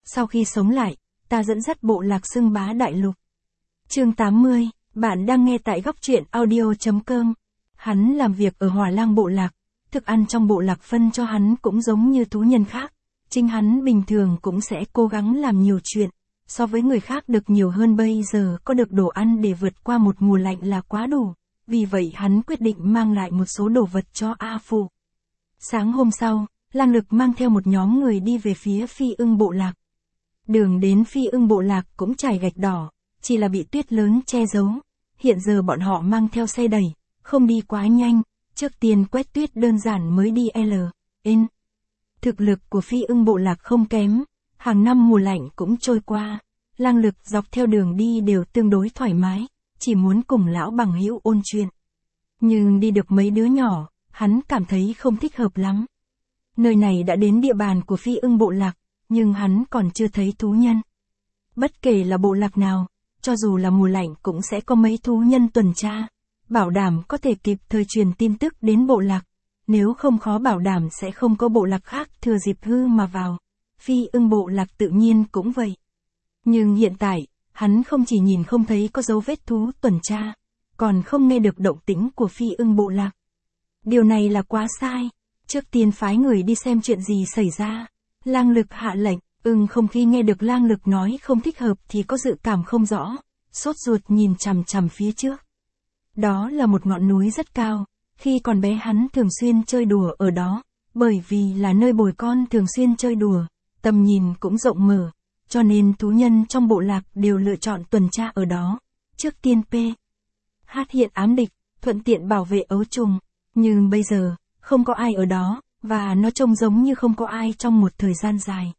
Sau khi sống lại, ta dẫn dắt bộ lạc xưng bá đại lục. Chương 80, bạn đang nghe tại góc truyện audio.com. Hắn làm việc ở Hỏa Lang bộ lạc, thức ăn trong bộ lạc phân cho hắn cũng giống như thú nhân khác. Chính hắn bình thường cũng sẽ cố gắng làm nhiều chuyện, so với người khác được nhiều hơn, bây giờ có được đồ ăn để vượt qua một mùa lạnh là quá đủ. Vì vậy hắn quyết định mang lại một số đồ vật cho A Phụ. Sáng hôm sau, Lang Lực mang theo một nhóm người đi về phía Phi Ưng bộ lạc. Đường đến Phi Ưng bộ lạc cũng trải gạch đỏ, chỉ là bị tuyết lớn che giấu. Hiện giờ bọn họ mang theo xe đẩy, không đi quá nhanh, trước tiên quét tuyết đơn giản mới đi L.N. Thực lực của Phi Ưng bộ lạc không kém, hàng năm mùa lạnh cũng trôi qua, Lang Lực dọc theo đường đi đều tương đối thoải mái, chỉ muốn cùng lão bằng hữu ôn chuyện. Nhưng đi được mấy đứa nhỏ, hắn cảm thấy không thích hợp lắm. Nơi này đã đến địa bàn của Phi Ưng bộ lạc, nhưng hắn còn chưa thấy thú nhân. Bất kể là bộ lạc nào, cho dù là mùa lạnh cũng sẽ có mấy thú nhân tuần tra, bảo đảm có thể kịp thời truyền tin tức đến bộ lạc, nếu không khó bảo đảm sẽ không có bộ lạc khác thừa dịp hư mà vào. Phi Ưng bộ lạc tự nhiên cũng vậy. Nhưng hiện tại, hắn không chỉ nhìn không thấy có dấu vết thú tuần tra, còn không nghe được động tĩnh của Phi Ưng bộ lạc. Điều này là quá sai. Trước tiên phái người đi xem chuyện gì xảy ra. Lang Lực hạ lệnh, không khi nghe được Lang Lực nói không thích hợp thì có dự cảm không rõ, sốt ruột nhìn chằm chằm phía trước. Đó là một ngọn núi rất cao, khi còn bé hắn thường xuyên chơi đùa ở đó, bởi vì là nơi bồi con thường xuyên chơi đùa, tầm nhìn cũng rộng mở, cho nên thú nhân trong bộ lạc đều lựa chọn tuần tra ở đó. Trước tiên H hiện ám địch, thuận tiện bảo vệ ấu trùng, nhưng bây giờ, không có ai ở đó, và nó trông giống như không có ai trong một thời gian dài.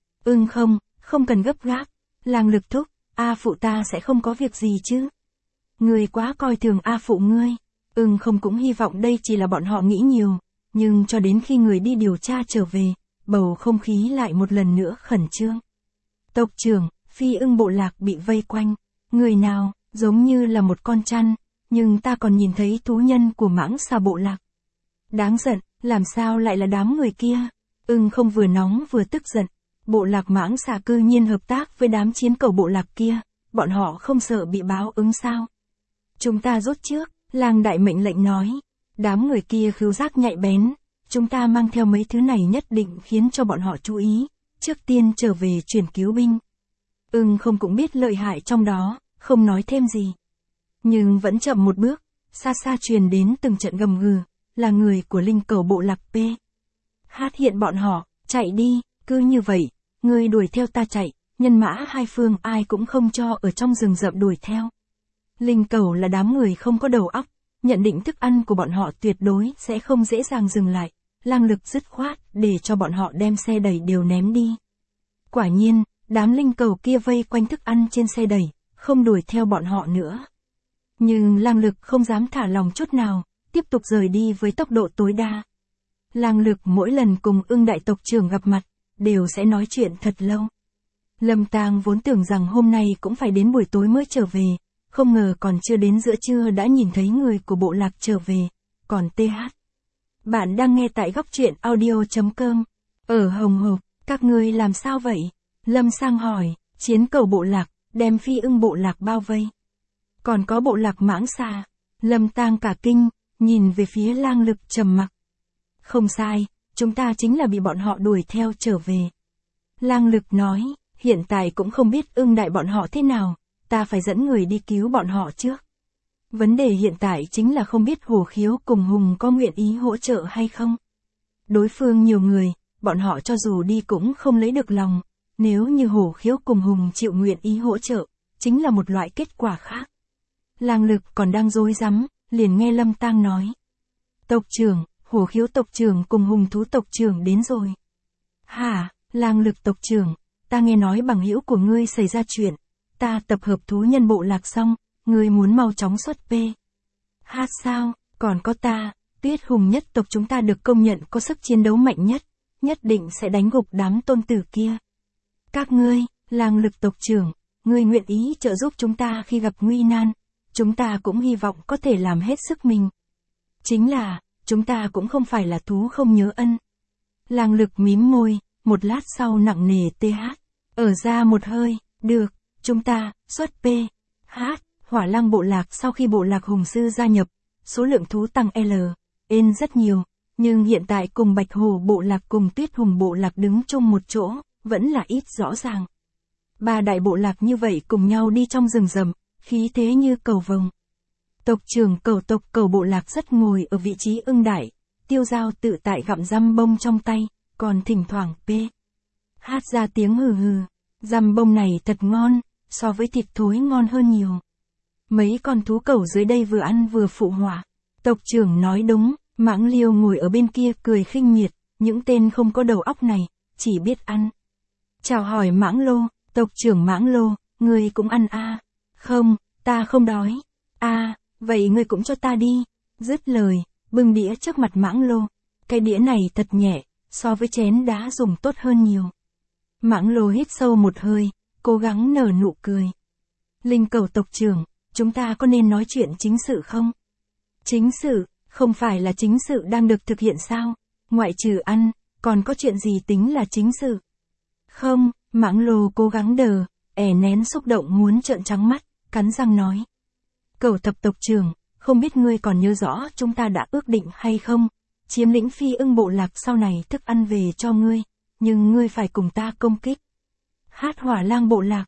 Không cần gấp gáp, Lang Lực thúc, A Phụ ta sẽ không có việc gì chứ. Ngươi quá coi thường A Phụ ngươi. Không cũng hy vọng đây chỉ là bọn họ nghĩ nhiều, nhưng cho đến khi người đi điều tra trở về, bầu không khí lại một lần nữa khẩn trương. Tộc trưởng, Phi Ưng bộ lạc bị vây quanh, người nào, giống như là một con chăn, nhưng ta còn nhìn thấy thú nhân của Mãng Xà bộ lạc. Đáng giận, làm sao lại là đám người kia? Không vừa nóng vừa tức giận. Bộ lạc Mãng Xà cư nhiên hợp tác với đám chiến cầu bộ lạc kia, bọn họ không sợ bị báo ứng sao? Chúng ta rút trước, Lang đại mệnh lệnh nói. Đám người kia khứu giác nhạy bén, chúng ta mang theo mấy thứ này nhất định khiến cho bọn họ chú ý, trước tiên trở về chuyển cứu binh. Không cũng biết lợi hại trong đó, không nói thêm gì. Nhưng vẫn chậm một bước, xa xa truyền đến từng trận gầm gừ, là người của linh cầu bộ lạc hiện bọn họ, chạy đi, cứ như vậy, người đuổi theo ta chạy, nhân mã hai phương ai cũng không cho ở trong rừng rậm đuổi theo. Linh cầu là đám người không có đầu óc, nhận định thức ăn của bọn họ tuyệt đối sẽ không dễ dàng dừng lại, Lang Lực dứt khoát để cho bọn họ đem xe đẩy đều ném đi. Quả nhiên, đám linh cầu kia vây quanh thức ăn trên xe đẩy, không đuổi theo bọn họ nữa. Nhưng Lang Lực không dám thả lòng chút nào, tiếp tục rời đi với tốc độ tối đa. Lang Lực mỗi lần cùng Ưng đại tộc trưởng gặp mặt, đều sẽ nói chuyện thật lâu. Lâm Tang vốn tưởng rằng hôm nay cũng phải đến buổi tối mới trở về, không ngờ còn chưa đến giữa trưa đã nhìn thấy người của bộ lạc trở về, còn Bạn đang nghe tại góc truyện audio.com. Ở Hồng Hộc, các ngươi làm sao vậy? Lâm Sang hỏi, chiến cầu bộ lạc, đem Phi Ưng bộ lạc bao vây. Còn có bộ lạc Mãng Xà. Lâm Tang cả kinh, nhìn về phía Lang Lực trầm mặc. Không sai, chúng ta chính là bị bọn họ đuổi theo trở về. Lang Lực nói, hiện tại cũng không biết Ưng đại bọn họ thế nào, ta phải dẫn người đi cứu bọn họ trước. Vấn đề hiện tại chính là không biết Hổ Khiếu cùng Hùng có nguyện ý hỗ trợ hay không. Đối phương nhiều người, bọn họ cho dù đi cũng không lấy được lòng, nếu như Hổ Khiếu cùng Hùng chịu nguyện ý hỗ trợ, chính là một loại kết quả khác. Lang Lực còn đang rối rắm, liền nghe Lâm Tang nói. Tộc trưởng, Hổ Khiếu tộc trưởng cùng Hùng thú tộc trưởng đến rồi. Hả, Lang Lực tộc trưởng, ta nghe nói bằng hữu của ngươi xảy ra chuyện, ta tập hợp thú nhân bộ lạc xong, ngươi muốn mau chóng xuất sao, còn có ta, Tuyết Hùng nhất tộc chúng ta được công nhận có sức chiến đấu mạnh nhất, nhất định sẽ đánh gục đám tôn tử kia. Các ngươi, Lang Lực tộc trưởng, ngươi nguyện ý trợ giúp chúng ta khi gặp nguy nan, chúng ta cũng hy vọng có thể làm hết sức mình. Chính là, chúng ta cũng không phải là thú không nhớ ân. Lang Lực mím môi, một lát sau nặng nề Ở ra một hơi, được, chúng ta, xuất P. H. Hỏa lang bộ lạc sau khi bộ lạc hùng sư gia nhập, số lượng thú tăng N rất nhiều, nhưng hiện tại cùng bạch hổ bộ lạc cùng tuyết hùng bộ lạc đứng chung một chỗ, vẫn là ít rõ ràng. Ba đại bộ lạc như vậy cùng nhau đi trong rừng rậm, khí thế như cầu vồng. Tộc trưởng tộc cầu bộ lạc rất ngồi ở vị trí ưng đại, tiêu dao tự tại gặm răm bông trong tay, còn thỉnh thoảng P. Hát ra tiếng hừ hừ, răm bông này thật ngon, so với thịt thối ngon hơn nhiều. Mấy con thú cẩu dưới đây vừa ăn vừa phụ họa. Tộc trưởng nói đúng, Mãng Liêu ngồi ở bên kia cười khinh miệt, những tên không có đầu óc này, chỉ biết ăn. Chào hỏi Mãng Lô, tộc trưởng Mãng Lô, ngươi cũng ăn à? Không, ta không đói. À, vậy ngươi cũng cho ta đi. Dứt lời, bưng đĩa trước mặt Mãng Lô. Cái đĩa này thật nhẹ, so với chén đá dùng tốt hơn nhiều. Mãng Lô hít sâu một hơi, cố gắng nở nụ cười. Linh Cẩu tộc trưởng, chúng ta có nên nói chuyện chính sự không? Chính sự, không phải là chính sự đang được thực hiện sao? Ngoại trừ ăn, còn có chuyện gì tính là chính sự? Không, Mãng Lô cố gắng nén xúc động muốn trợn trắng mắt, cắn răng nói. Cẩu thập tộc trưởng, không biết ngươi còn nhớ rõ chúng ta đã ước định hay không? Chiếm lĩnh phi ưng bộ lạc sau này thức ăn về cho ngươi, nhưng ngươi phải cùng ta công kích. Hát hỏa lang bộ lạc,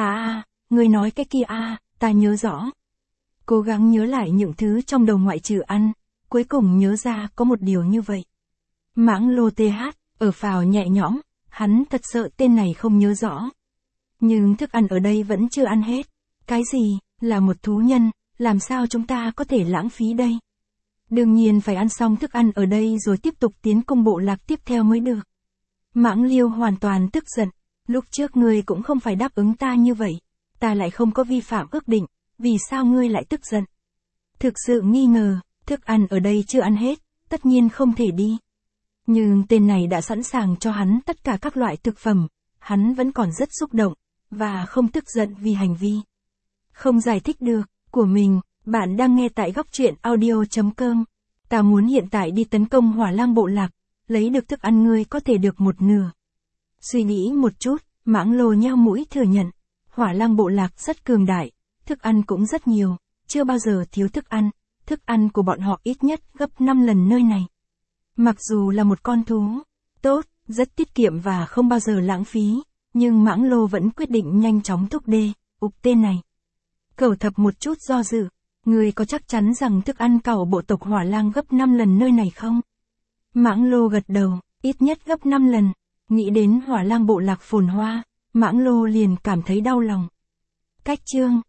ngươi nói cái kia ta nhớ rõ. Cố gắng nhớ lại những thứ trong đầu ngoại trừ ăn, cuối cùng nhớ ra có một điều như vậy. Mãng Lô TH, ở phào nhẹ nhõm, hắn thật sợ tên này không nhớ rõ. Nhưng thức ăn ở đây vẫn chưa ăn hết. Cái gì, là một thú nhân, làm sao chúng ta có thể lãng phí đây? Đương nhiên phải ăn xong thức ăn ở đây rồi tiếp tục tiến công bộ lạc tiếp theo mới được. Mãng Liêu hoàn toàn tức giận, lúc trước ngươi cũng không phải đáp ứng ta như vậy, ta lại không có vi phạm ước định, vì sao ngươi lại tức giận? Thực sự nghi ngờ, thức ăn ở đây chưa ăn hết, tất nhiên không thể đi. Nhưng tên này đã sẵn sàng cho hắn tất cả các loại thực phẩm, hắn vẫn còn rất xúc động, và không tức giận vì hành vi không giải thích được của mình. Bạn đang nghe tại góc truyện audio.com. Ta muốn hiện tại đi tấn công hỏa lang bộ lạc, lấy được thức ăn ngươi có thể được một nửa. Suy nghĩ một chút, Mãng Lô nheo mũi thừa nhận, hỏa lang bộ lạc rất cường đại, thức ăn cũng rất nhiều, chưa bao giờ thiếu thức ăn của bọn họ ít nhất gấp 5 lần nơi này. Mặc dù là một con thú tốt, rất tiết kiệm và không bao giờ lãng phí, nhưng Mãng Lô vẫn quyết định nhanh chóng thúc ục tên này. Cẩu thập một chút do dự, ngươi có chắc chắn rằng thức ăn cẩu bộ tộc hỏa lang gấp 5 lần nơi này không? Mãng Lô gật đầu, ít nhất gấp 5 lần. Nghĩ đến hỏa lang bộ lạc phồn hoa, Mãng Lô liền cảm thấy đau lòng. Cách chương